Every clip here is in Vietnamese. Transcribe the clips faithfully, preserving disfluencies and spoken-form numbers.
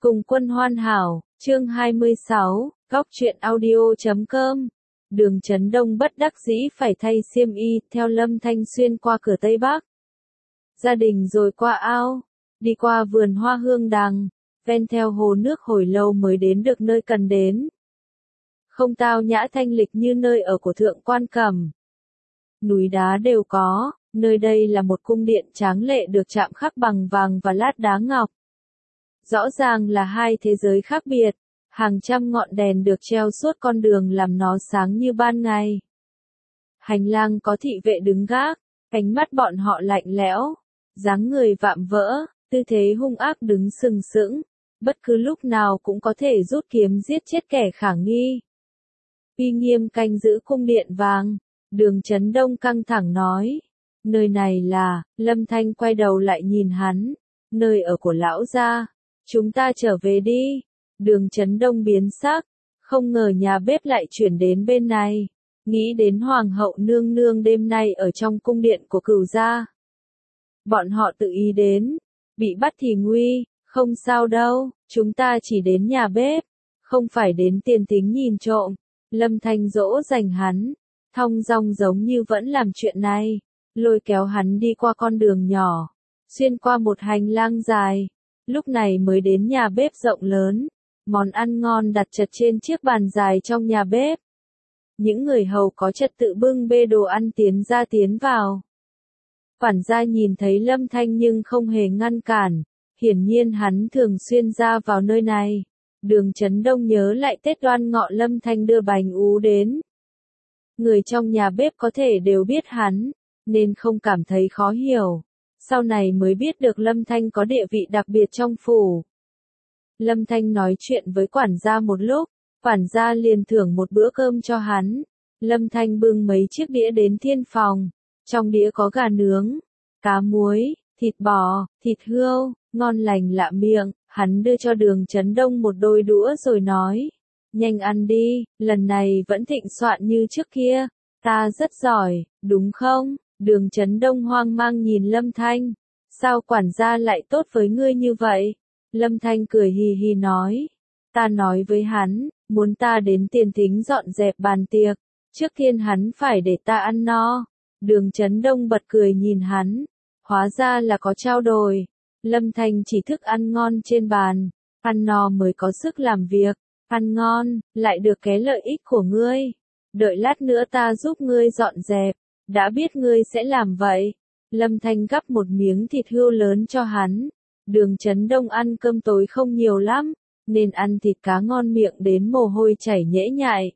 Cùng quân hoàn hảo, chương hai mươi sáu, góc truyện audio chấm com. Đường Chấn Đông bất đắc dĩ phải thay xiêm y, theo Lâm Thanh xuyên qua cửa Tây Bắc. Gia đình rồi qua ao, đi qua vườn hoa hương đằng, ven theo hồ nước hồi lâu mới đến được nơi cần đến. Không tao nhã thanh lịch như nơi ở của Thượng Quan Cẩm. Núi đá đều có, nơi đây là một cung điện tráng lệ được chạm khắc bằng vàng và lát đá ngọc. Rõ ràng là hai thế giới khác biệt, hàng trăm ngọn đèn được treo suốt con đường làm nó sáng như ban ngày. Hành lang có thị vệ đứng gác, ánh mắt bọn họ lạnh lẽo, dáng người vạm vỡ, tư thế hung ác đứng sừng sững, bất cứ lúc nào cũng có thể rút kiếm giết chết kẻ khả nghi. Uy nghiêm canh giữ cung điện vàng, Đường Chấn Đông căng thẳng nói, nơi này là, Lâm Thanh quay đầu lại nhìn hắn, nơi ở của lão gia. Chúng ta trở về đi. Đường Chấn Đông biến sắc, không ngờ nhà bếp lại chuyển đến bên này. Nghĩ đến Hoàng hậu nương nương đêm nay ở trong cung điện của Cửu gia. Bọn họ tự ý đến, bị bắt thì nguy, không sao đâu, chúng ta chỉ đến nhà bếp, không phải đến tiền tính nhìn trộm. Lâm Thanh dỗ dành hắn, thong dong giống như vẫn làm chuyện này, lôi kéo hắn đi qua con đường nhỏ, xuyên qua một hành lang dài. Lúc này mới đến nhà bếp rộng lớn, món ăn ngon đặt chật trên chiếc bàn dài trong nhà bếp. Những người hầu có trật tự bưng bê đồ ăn tiến ra tiến vào. Quản gia nhìn thấy Lâm Thanh nhưng không hề ngăn cản, hiển nhiên hắn thường xuyên ra vào nơi này. Đường Chấn Đông nhớ lại Tết Đoan Ngọ Lâm Thanh đưa bánh ú đến. Người trong nhà bếp có thể đều biết hắn, nên không cảm thấy khó hiểu. Sau này mới biết được Lâm Thanh có địa vị đặc biệt trong phủ. Lâm Thanh nói chuyện với quản gia một lúc, quản gia liền thưởng một bữa cơm cho hắn. Lâm Thanh bưng mấy chiếc đĩa đến thiên phòng, trong đĩa có gà nướng, cá muối, thịt bò, thịt hươu, ngon lành lạ miệng. Hắn đưa cho Đường Chấn Đông một đôi đũa rồi nói, nhanh ăn đi, lần này vẫn thịnh soạn như trước kia, ta rất giỏi, đúng không? Đường Chấn Đông hoang mang nhìn Lâm Thanh, sao quản gia lại tốt với ngươi như vậy? Lâm Thanh cười hì hì nói, ta nói với hắn, muốn ta đến tiền thính dọn dẹp bàn tiệc, trước tiên hắn phải để ta ăn no. Đường Chấn Đông bật cười nhìn hắn, hóa ra là có trao đổi. Lâm Thanh chỉ thức ăn ngon trên bàn, ăn no mới có sức làm việc, ăn ngon, lại được cái lợi ích của ngươi. Đợi lát nữa ta giúp ngươi dọn dẹp. Đã biết ngươi sẽ làm vậy. Lâm Thanh gắp một miếng thịt hươu lớn cho hắn. Đường Chấn Đông ăn cơm tối không nhiều lắm, nên ăn thịt cá ngon miệng đến mồ hôi chảy nhễ nhại.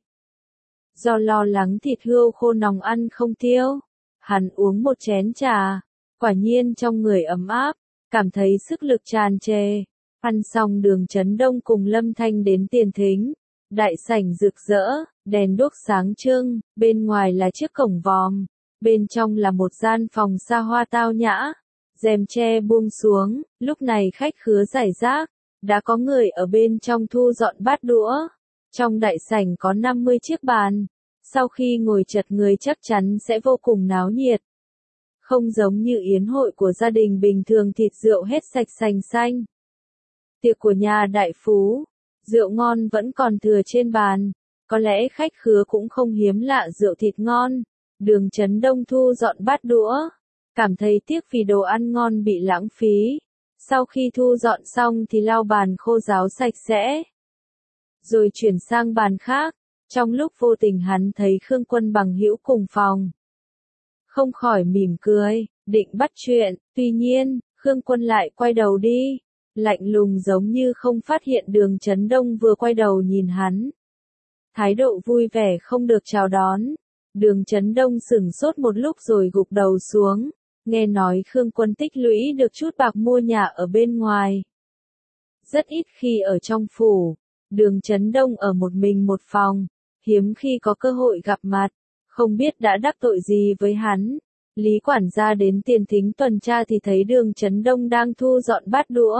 Do lo lắng thịt hươu khô nóng ăn không tiêu, hắn uống một chén trà, quả nhiên trong người ấm áp, cảm thấy sức lực tràn trề. Ăn xong Đường Chấn Đông cùng Lâm Thanh đến tiền thính. Đại sảnh rực rỡ, đèn đuốc sáng trưng, bên ngoài là chiếc cổng vòm. Bên trong là một gian phòng xa hoa tao nhã, rèm tre buông xuống, lúc này khách khứa rải rác, đã có người ở bên trong thu dọn bát đũa. Trong đại sảnh có năm mươi chiếc bàn, sau khi ngồi chật người chắc chắn sẽ vô cùng náo nhiệt. Không giống như yến hội của gia đình bình thường thịt rượu hết sạch sành xanh. Tiệc của nhà đại phú, rượu ngon vẫn còn thừa trên bàn, có lẽ khách khứa cũng không hiếm lạ rượu thịt ngon. Đường Chấn Đông thu dọn bát đũa, cảm thấy tiếc vì đồ ăn ngon bị lãng phí. Sau khi thu dọn xong thì lau bàn khô ráo sạch sẽ, rồi chuyển sang bàn khác. Trong lúc vô tình hắn thấy Khương Quân bằng hữu cùng phòng, không khỏi mỉm cười, định bắt chuyện. Tuy nhiên, Khương Quân lại quay đầu đi, lạnh lùng giống như không phát hiện Đường Chấn Đông vừa quay đầu nhìn hắn. Thái độ vui vẻ không được chào đón. Đường Chấn Đông sửng sốt một lúc rồi gục đầu xuống, nghe nói Khương Quân tích lũy được chút bạc mua nhà ở bên ngoài. Rất ít khi ở trong phủ, Đường Chấn Đông ở một mình một phòng, hiếm khi có cơ hội gặp mặt, không biết đã đắc tội gì với hắn. Lý quản gia đến tiền thính tuần tra thì thấy Đường Chấn Đông đang thu dọn bát đũa.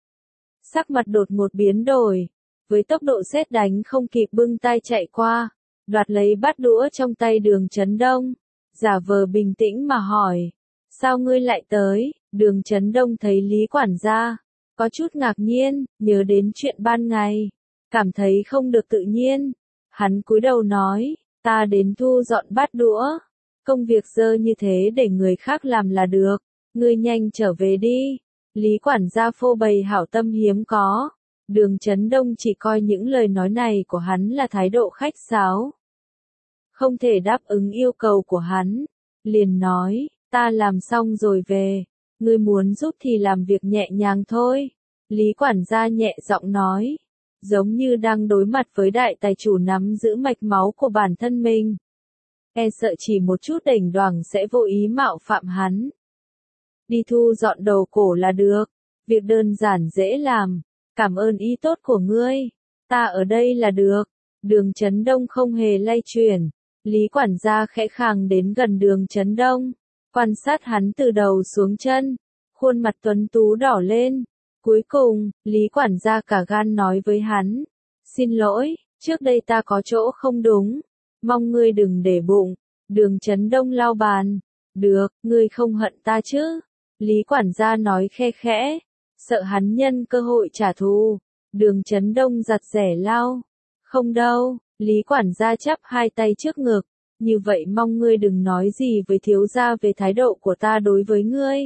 Sắc mặt đột ngột biến đổi, với tốc độ sét đánh không kịp bưng tay chạy qua, đoạt lấy bát đũa trong tay Đường Chấn Đông, giả vờ bình tĩnh mà hỏi, sao ngươi lại tới? Đường Chấn Đông thấy Lý quản gia, có chút ngạc nhiên, nhớ đến chuyện ban ngày, cảm thấy không được tự nhiên. Hắn cúi đầu nói, ta đến thu dọn bát đũa, công việc dơ như thế để người khác làm là được, ngươi nhanh trở về đi. Lý quản gia phô bày hảo tâm hiếm có, Đường Chấn Đông chỉ coi những lời nói này của hắn là thái độ khách sáo. Không thể đáp ứng yêu cầu của hắn, liền nói, ta làm xong rồi về, ngươi muốn giúp thì làm việc nhẹ nhàng thôi. Lý quản gia nhẹ giọng nói, giống như đang đối mặt với đại tài chủ nắm giữ mạch máu của bản thân mình. E sợ chỉ một chút đảnh đoảng sẽ vô ý mạo phạm hắn. Đi thu dọn đầu cổ là được, việc đơn giản dễ làm, cảm ơn ý tốt của ngươi, ta ở đây là được. Đường Chấn Đông không hề lay chuyển, Lý quản gia khẽ khàng đến gần Đường Chấn Đông, quan sát hắn từ đầu xuống chân, khuôn mặt tuấn tú đỏ lên. Cuối cùng, Lý quản gia cả gan nói với hắn, xin lỗi, trước đây ta có chỗ không đúng, mong ngươi đừng để bụng. Đường Chấn Đông lau bàn, được, ngươi không hận ta chứ? Lý quản gia nói khe khẽ, sợ hắn nhân cơ hội trả thù. Đường Chấn Đông giặt rẻ lau, không đâu. Lý quản gia chắp hai tay trước ngực, như vậy mong ngươi đừng nói gì với thiếu gia về thái độ của ta đối với ngươi.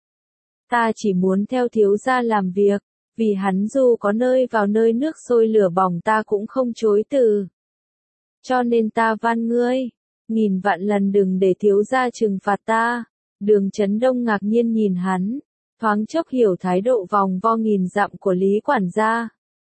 Ta chỉ muốn theo thiếu gia làm việc, vì hắn dù có nơi vào nơi nước sôi lửa bỏng ta cũng không chối từ. Cho nên ta van ngươi, nghìn vạn lần đừng để thiếu gia trừng phạt ta. Đường Chấn Đông ngạc nhiên nhìn hắn, thoáng chốc hiểu thái độ vòng vo nghìn dặm của Lý quản gia.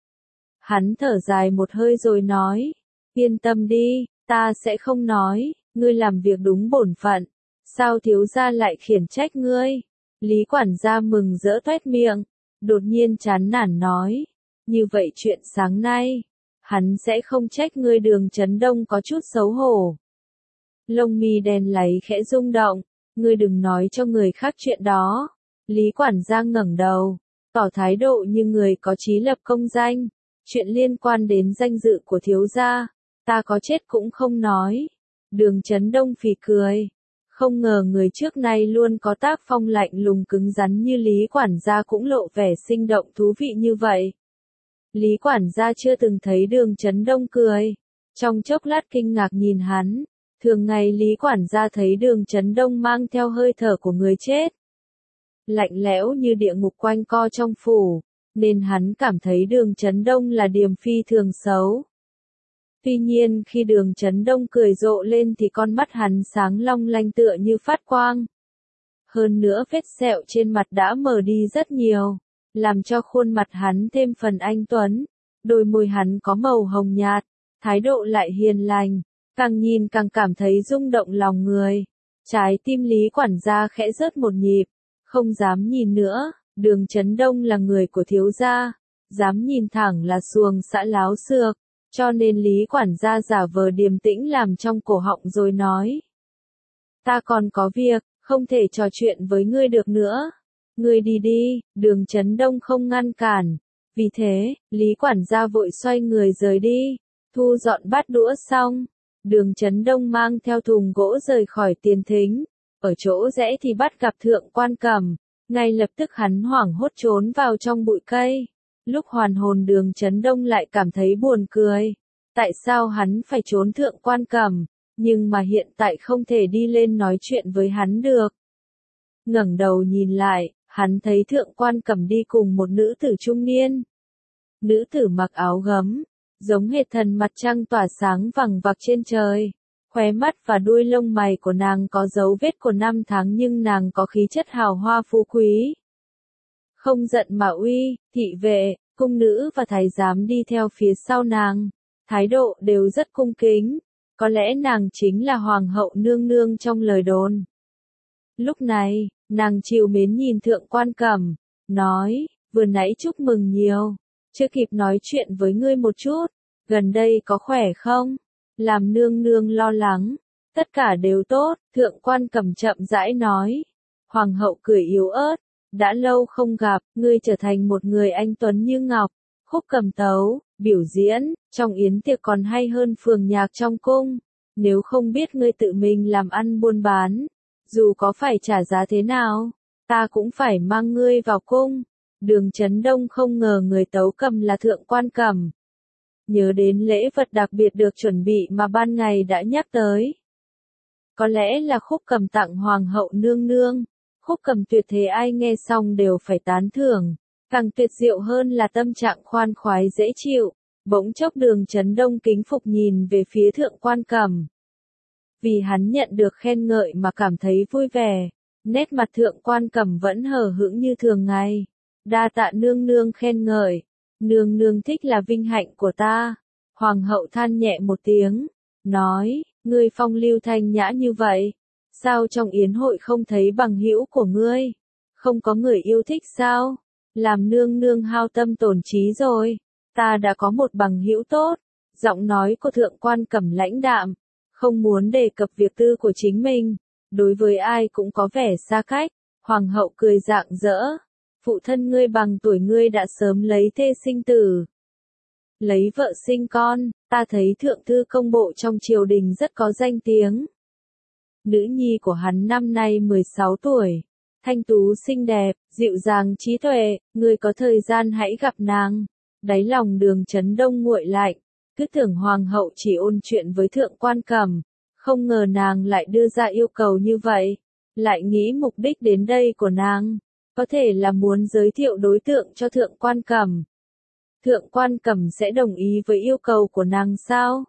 Hắn thở dài một hơi rồi nói, yên tâm đi, ta sẽ không nói, ngươi làm việc đúng bổn phận, sao thiếu gia lại khiển trách ngươi? Lý quản gia mừng rỡ toét miệng, đột nhiên chán nản nói, như vậy chuyện sáng nay, hắn sẽ không trách ngươi. Đường Chấn Đông có chút xấu hổ. Lông mi đen láy khẽ rung động, ngươi đừng nói cho người khác chuyện đó. Lý quản gia ngẩng đầu, tỏ thái độ như người có chí lập công danh, chuyện liên quan đến danh dự của thiếu gia, ta có chết cũng không nói. Đường Chấn Đông phì cười, không ngờ người trước nay luôn có tác phong lạnh lùng cứng rắn như Lý quản gia cũng lộ vẻ sinh động thú vị như vậy. Lý quản gia chưa từng thấy Đường Chấn Đông cười, trong chốc lát kinh ngạc nhìn hắn. Thường ngày Lý quản gia thấy Đường Chấn Đông mang theo hơi thở của người chết, lạnh lẽo như địa ngục quanh co trong phủ, nên hắn cảm thấy Đường Chấn Đông là điềm phi thường xấu. Tuy nhiên khi Đường Chấn Đông cười rộ lên thì con mắt hắn sáng long lanh tựa như phát quang. Hơn nữa vết sẹo trên mặt đã mờ đi rất nhiều, làm cho khuôn mặt hắn thêm phần anh tuấn. Đôi môi hắn có màu hồng nhạt, thái độ lại hiền lành, càng nhìn càng cảm thấy rung động lòng người. Trái tim Lý quản gia khẽ rớt một nhịp, không dám nhìn nữa. Đường Chấn Đông là người của thiếu gia, dám nhìn thẳng là xuồng xã láo xược, cho nên Lý quản gia giả vờ điềm tĩnh làm trong cổ họng rồi nói. Ta còn có việc, không thể trò chuyện với ngươi được nữa. Ngươi đi đi. Đường Chấn Đông không ngăn cản. Vì thế, Lý quản gia vội xoay người rời đi. Thu dọn bát đũa xong, Đường Chấn Đông mang theo thùng gỗ rời khỏi tiền thính. Ở chỗ rẽ thì bắt gặp Thượng Quan Cẩm. Ngay lập tức hắn hoảng hốt trốn vào trong bụi cây. Lúc hoàn hồn Đường Chấn Đông lại cảm thấy buồn cười. Tại sao hắn phải trốn Thượng Quan Cẩm, nhưng mà hiện tại không thể đi lên nói chuyện với hắn được. Ngẩng đầu nhìn lại, hắn thấy Thượng Quan Cẩm đi cùng một nữ tử trung niên. Nữ tử mặc áo gấm, giống hệt thần mặt trăng tỏa sáng vằng vặc trên trời. Khóe mắt và đuôi lông mày của nàng có dấu vết của năm tháng nhưng nàng có khí chất hào hoa phú quý. Không giận mà uy, thị vệ, cung nữ và thái giám đi theo phía sau nàng, thái độ đều rất cung kính, có lẽ nàng chính là hoàng hậu nương nương trong lời đồn. Lúc này, nàng trìu mến nhìn Thượng Quan Cẩm, nói, vừa nãy chúc mừng nhiều, chưa kịp nói chuyện với ngươi một chút, gần đây có khỏe không? Làm nương nương lo lắng, tất cả đều tốt. Thượng Quan Cẩm chậm rãi nói. Hoàng hậu cười yếu ớt, đã lâu không gặp, ngươi trở thành một người anh tuấn như ngọc. Khúc cầm tấu, biểu diễn, trong yến tiệc còn hay hơn phường nhạc trong cung. Nếu không biết ngươi tự mình làm ăn buôn bán, dù có phải trả giá thế nào, ta cũng phải mang ngươi vào cung. Đường Chấn Đông không ngờ người tấu cầm là Thượng Quan Cẩm. Nhớ đến lễ vật đặc biệt được chuẩn bị mà ban ngày đã nhắc tới. Có lẽ là khúc cầm tặng Hoàng hậu nương nương. Khúc cầm tuyệt thế ai nghe xong đều phải tán thưởng. Càng tuyệt diệu hơn là tâm trạng khoan khoái dễ chịu. Bỗng chốc Đường Chấn Đông kính phục nhìn về phía Thượng Quan Cẩm. Vì hắn nhận được khen ngợi mà cảm thấy vui vẻ. Nét mặt Thượng Quan Cẩm vẫn hờ hững như thường ngày. Đa tạ nương nương khen ngợi. Nương nương thích là vinh hạnh của ta. Hoàng hậu than nhẹ một tiếng. Nói, ngươi phong lưu thanh nhã như vậy. Sao trong yến hội không thấy bằng hữu của ngươi? Không có người yêu thích sao? Làm nương nương hao tâm tổn trí rồi. Ta đã có một bằng hữu tốt. Giọng nói của Thượng Quan Cẩm lãnh đạm. Không muốn đề cập việc tư của chính mình. Đối với ai cũng có vẻ xa cách. Hoàng hậu cười rạng rỡ. Phụ thân ngươi bằng tuổi ngươi đã sớm lấy thê sinh tử. Lấy vợ sinh con, ta thấy thượng thư công bộ trong triều đình rất có danh tiếng. Nữ nhi của hắn năm nay mười sáu tuổi. Thanh tú xinh đẹp, dịu dàng trí tuệ, ngươi có thời gian hãy gặp nàng. Đáy lòng Đường Chấn Đông nguội lạnh. Cứ tưởng Hoàng hậu chỉ ôn chuyện với Thượng Quan Cẩm. Không ngờ nàng lại đưa ra yêu cầu như vậy. Lại nghĩ mục đích đến đây của nàng. Có thể là muốn giới thiệu đối tượng cho Thượng Quan Cẩm. Thượng Quan Cẩm sẽ đồng ý với yêu cầu của nàng sao?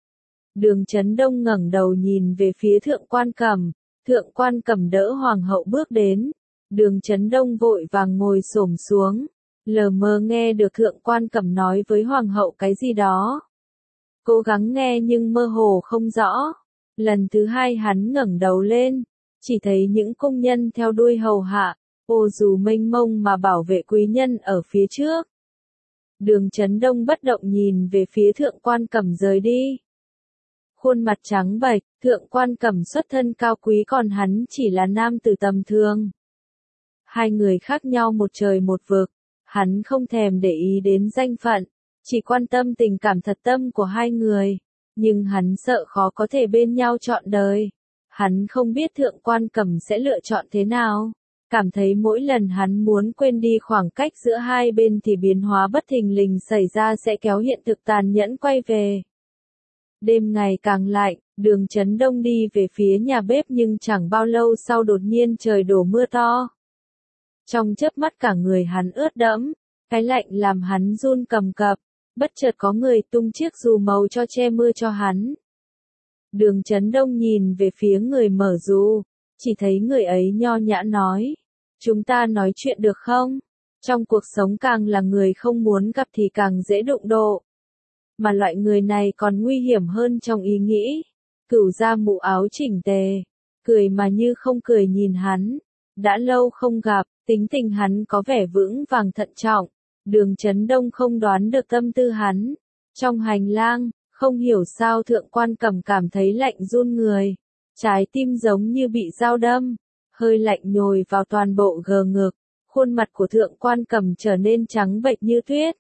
Đường Chấn Đông ngẩng đầu nhìn về phía Thượng Quan Cẩm. Thượng Quan Cẩm đỡ Hoàng hậu bước đến. Đường Chấn Đông vội vàng ngồi xổm xuống. Lờ mờ nghe được Thượng Quan Cẩm nói với Hoàng hậu cái gì đó. Cố gắng nghe nhưng mơ hồ không rõ. Lần thứ hai hắn ngẩng đầu lên. Chỉ thấy những công nhân theo đuôi hầu hạ. Ô dù mênh mông mà bảo vệ quý nhân ở phía trước. Đường Chấn Đông bất động nhìn về phía Thượng Quan Cẩm rời đi. Khuôn mặt trắng bệch, Thượng Quan Cẩm xuất thân cao quý còn hắn chỉ là nam tử tầm thường. Hai người khác nhau một trời một vực, hắn không thèm để ý đến danh phận, chỉ quan tâm tình cảm thật tâm của hai người. Nhưng hắn sợ khó có thể bên nhau trọn đời. Hắn không biết Thượng Quan Cẩm sẽ lựa chọn thế nào. Cảm thấy mỗi lần hắn muốn quên đi khoảng cách giữa hai bên thì biến hóa bất thình lình xảy ra sẽ kéo hiện thực tàn nhẫn quay về. Đêm ngày càng lạnh, Đường Chấn Đông đi về phía nhà bếp nhưng chẳng bao lâu sau đột nhiên trời đổ mưa to. Trong chớp mắt cả người hắn ướt đẫm, cái lạnh làm hắn run cầm cập, bất chợt có người tung chiếc dù màu cho che mưa cho hắn. Đường Chấn Đông nhìn về phía người mở dù, chỉ thấy người ấy nho nhã nói, chúng ta nói chuyện được không? Trong cuộc sống càng là người không muốn gặp thì càng dễ đụng độ. Mà loại người này còn nguy hiểm hơn trong ý nghĩ. Cửu ra mũ áo chỉnh tề, cười mà như không cười nhìn hắn. Đã lâu không gặp, tính tình hắn có vẻ vững vàng thận trọng. Đường Chấn Đông không đoán được tâm tư hắn. Trong hành lang, không hiểu sao Thượng Quan Cẩm cảm thấy lạnh run người. Trái tim giống như bị dao đâm. Hơi lạnh nhồi vào toàn bộ gờ ngực. Khuôn mặt của Thượng Quan Cẩm trở nên trắng bệch như tuyết.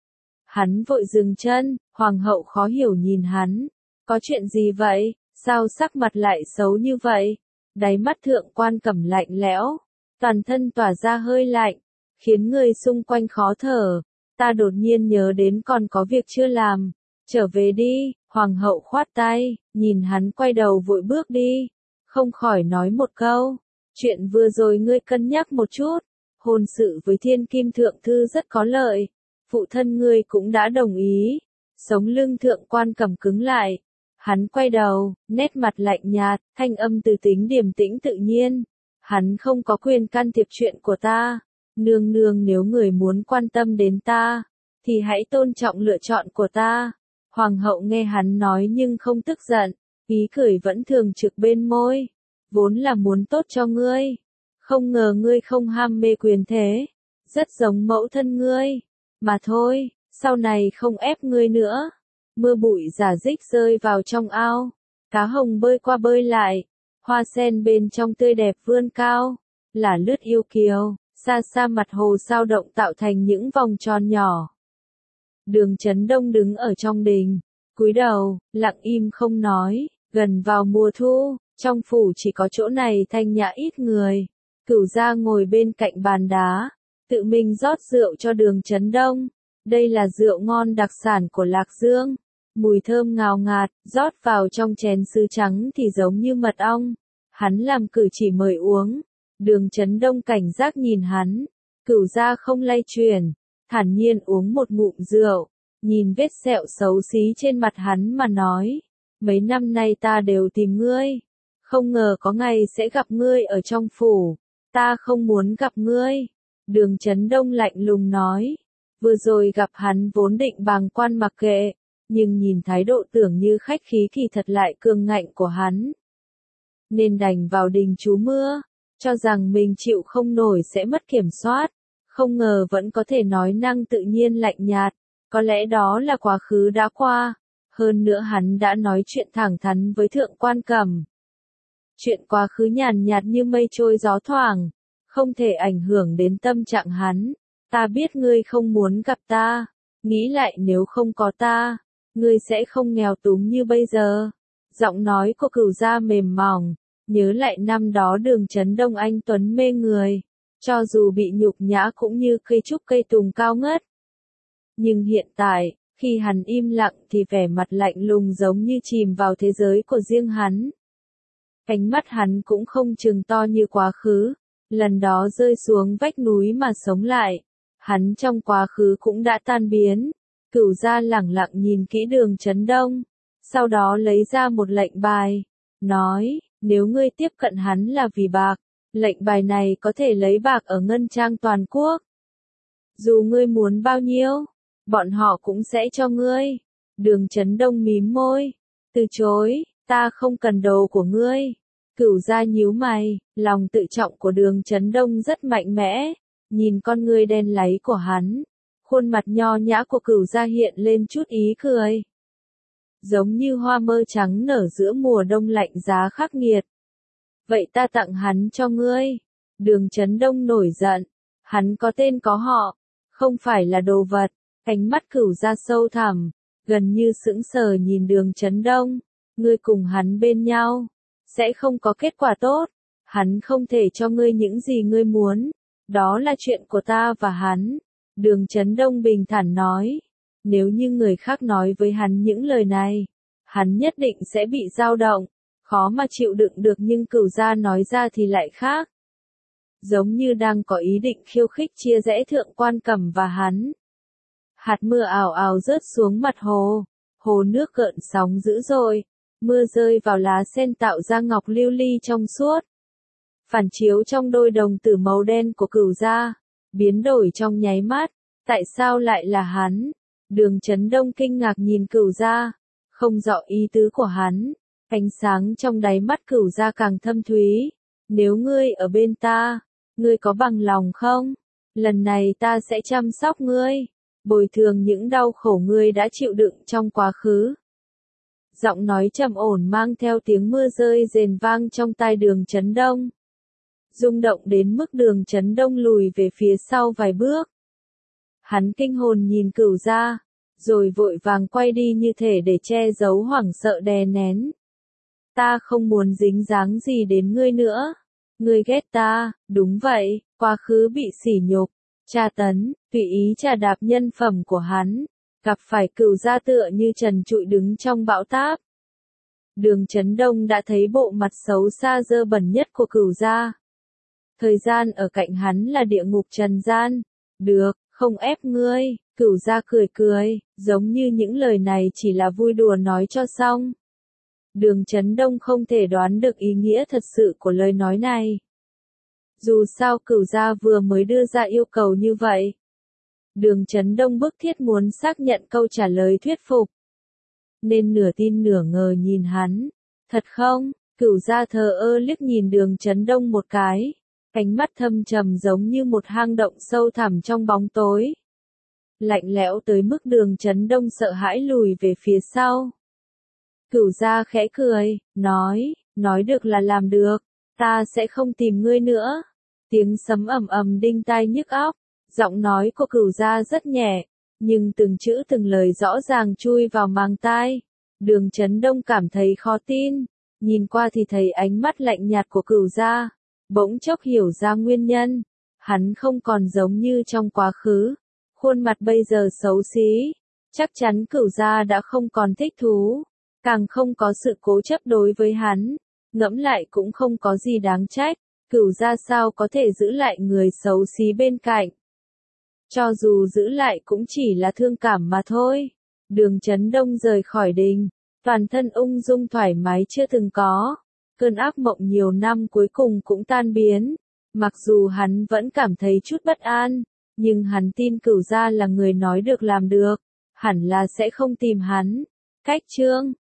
Hắn vội dừng chân, Hoàng hậu khó hiểu nhìn hắn. Có chuyện gì vậy? Sao sắc mặt lại xấu như vậy? Đáy mắt Thượng Quan Cẩm lạnh lẽo. Toàn thân tỏa ra hơi lạnh. Khiến người xung quanh khó thở. Ta đột nhiên nhớ đến còn có việc chưa làm. Trở về đi, Hoàng hậu khoát tay, nhìn hắn quay đầu vội bước đi. Không khỏi nói một câu. Chuyện vừa rồi ngươi cân nhắc một chút. Hôn sự với Thiên Kim Thượng Thư rất có lợi. Phụ thân ngươi cũng đã đồng ý. Sống lưng Thượng Quan Cẩm cứng lại. Hắn quay đầu, nét mặt lạnh nhạt, thanh âm từ tính điềm tĩnh tự nhiên. Hắn không có quyền can thiệp chuyện của ta. Nương nương nếu người muốn quan tâm đến ta, thì hãy tôn trọng lựa chọn của ta. Hoàng hậu nghe hắn nói nhưng không tức giận, ý cười vẫn thường trực bên môi. Vốn là muốn tốt cho ngươi. Không ngờ ngươi không ham mê quyền thế. Rất giống mẫu thân ngươi. Mà thôi, sau này không ép ngươi nữa. Mưa bụi rả rích rơi vào trong ao. Cá hồng bơi qua bơi lại. Hoa sen bên trong tươi đẹp vươn cao. Là lướt yêu kiều. Xa xa mặt hồ sao động tạo thành những vòng tròn nhỏ. Đường Chấn Đông đứng ở trong đình. Cúi đầu, lặng im không nói. Gần vào mùa thu, trong phủ chỉ có chỗ này thanh nhã ít người. Cửu gia ngồi bên cạnh bàn đá. tự mình rót rượu cho Đường Chấn Đông. Đây là rượu ngon đặc sản của Lạc Dương, mùi thơm ngào ngạt, rót vào trong chén sứ trắng thì giống như mật ong. Hắn làm cử chỉ mời uống, Đường Chấn Đông cảnh giác nhìn hắn, Cửu Gia không lay chuyển, thản nhiên uống một ngụm rượu, nhìn vết sẹo xấu xí trên mặt hắn mà nói, mấy năm nay ta đều tìm ngươi, không ngờ có ngày sẽ gặp ngươi ở trong phủ, ta không muốn gặp ngươi. Đường Chấn Đông lạnh lùng nói, vừa rồi gặp hắn vốn định bàng quan mặc kệ, nhưng nhìn thái độ tưởng như khách khí kỳ thật lại cương ngạnh của hắn, nên đành vào đình trú mưa, cho rằng mình chịu không nổi sẽ mất kiểm soát, không ngờ vẫn có thể nói năng tự nhiên lạnh nhạt, có lẽ đó là quá khứ đã qua, hơn nữa hắn đã nói chuyện thẳng thắn với Thượng Quan Cẩm. Chuyện quá khứ nhàn nhạt như mây trôi gió thoảng, không thể ảnh hưởng đến tâm trạng hắn, ta biết ngươi không muốn gặp ta, nghĩ lại nếu không có ta, ngươi sẽ không nghèo túng như bây giờ. Giọng nói của Cửu Gia mềm mỏng, nhớ lại năm đó Đường Chấn Đông anh tuấn mê người, cho dù bị nhục nhã cũng như cây trúc cây tùng cao ngất. Nhưng hiện tại, khi hắn im lặng thì vẻ mặt lạnh lùng giống như chìm vào thế giới của riêng hắn. Ánh mắt hắn cũng không trừng to như quá khứ, lần đó rơi xuống vách núi mà sống lại, hắn trong quá khứ cũng đã tan biến. Cửu Gia lẳng lặng nhìn kỹ Đường Chấn Đông, sau đó lấy ra một lệnh bài, nói, nếu ngươi tiếp cận hắn là vì bạc, lệnh bài này có thể lấy bạc ở ngân trang toàn quốc. Dù ngươi muốn bao nhiêu, bọn họ cũng sẽ cho ngươi. Đường Chấn Đông mím môi, từ chối, ta không cần đồ của ngươi. Cửu Gia nhíu mày, lòng tự trọng của Đường Chấn Đông rất mạnh mẽ, nhìn con ngươi đen láy của hắn, khuôn mặt nho nhã của Cửu Gia hiện lên chút ý cười. Giống như hoa mơ trắng nở giữa mùa đông lạnh giá khắc nghiệt. Vậy ta tặng hắn cho ngươi. Đường Chấn Đông nổi giận, hắn có tên có họ, không phải là đồ vật. Ánh mắt Cửu Gia sâu thẳm, gần như sững sờ nhìn Đường Chấn Đông, ngươi cùng hắn bên nhau, sẽ không có kết quả tốt, hắn không thể cho ngươi những gì ngươi muốn, đó là chuyện của ta và hắn. Đường Chấn Đông bình thản nói, nếu như người khác nói với hắn những lời này, hắn nhất định sẽ bị dao động, khó mà chịu đựng được, nhưng Cửu Gia nói ra thì lại khác. Giống như đang có ý định khiêu khích chia rẽ Thượng Quan Cẩm và hắn. Hạt mưa ảo ảo rớt xuống mặt hồ, hồ nước gợn sóng dữ dội, mưa rơi vào lá sen tạo ra ngọc lưu ly trong suốt. Phản chiếu trong đôi đồng tử màu đen của Cửu Gia, biến đổi trong nháy mắt, tại sao lại là hắn? Đường Chấn Đông kinh ngạc nhìn Cửu Gia, không rõ ý tứ của hắn, ánh sáng trong đáy mắt Cửu Gia càng thâm thúy, nếu ngươi ở bên ta, ngươi có bằng lòng không? Lần này ta sẽ chăm sóc ngươi, bồi thường những đau khổ ngươi đã chịu đựng trong quá khứ. Giọng nói trầm ổn mang theo tiếng mưa rơi rền vang trong tai Đường Chấn Đông, rung động đến mức Đường Chấn Đông lùi về phía sau vài bước. Hắn kinh hồn nhìn Cửu Gia, rồi vội vàng quay đi như thể để che giấu hoảng sợ đè nén. Ta không muốn dính dáng gì đến ngươi nữa. Ngươi ghét ta, đúng vậy, quá khứ bị sỉ nhục, tra tấn, tùy ý trà đạp nhân phẩm của hắn, gặp phải Cửu Gia tựa như trần trụi đứng trong bão táp. Đường Chấn Đông đã thấy bộ mặt xấu xa dơ bẩn nhất của Cửu Gia. Thời gian ở cạnh hắn là địa ngục trần gian. Được, không ép ngươi. Cửu Gia cười cười, giống như những lời này chỉ là vui đùa nói cho xong. Đường Chấn Đông không thể đoán được ý nghĩa thật sự của lời nói này. Dù sao Cửu Gia vừa mới đưa ra yêu cầu như vậy. Đường Chấn Đông bức thiết muốn xác nhận câu trả lời thuyết phục. Nên nửa tin nửa ngờ nhìn hắn. Thật không? Cửu Gia thờ ơ liếc nhìn Đường Chấn Đông một cái. Ánh mắt thâm trầm giống như một hang động sâu thẳm trong bóng tối. Lạnh lẽo tới mức Đường Chấn Đông sợ hãi lùi về phía sau. Cửu Gia khẽ cười, nói, nói được là làm được, ta sẽ không tìm ngươi nữa. Tiếng sấm ầm ầm đinh tai nhức óc, giọng nói của Cửu Gia rất nhẹ, nhưng từng chữ từng lời rõ ràng chui vào màng tai. Đường Chấn Đông cảm thấy khó tin, nhìn qua thì thấy ánh mắt lạnh nhạt của Cửu Gia, bỗng chốc hiểu ra nguyên nhân. Hắn không còn giống như trong quá khứ. Khuôn mặt bây giờ xấu xí. Chắc chắn Cửu gia đã không còn thích thú. Càng không có sự cố chấp đối với hắn. Ngẫm lại cũng không có gì đáng trách. Cửu gia sao có thể giữ lại người xấu xí bên cạnh. Cho dù giữ lại cũng chỉ là thương cảm mà thôi. Đường Chấn Đông rời khỏi đình. Toàn thân ung dung thoải mái chưa từng có. Cơn ác mộng nhiều năm cuối cùng cũng tan biến. Mặc dù hắn vẫn cảm thấy chút bất an. Nhưng hắn tin Cửu gia là người nói được làm được. Hẳn là sẽ không tìm hắn. Cách chương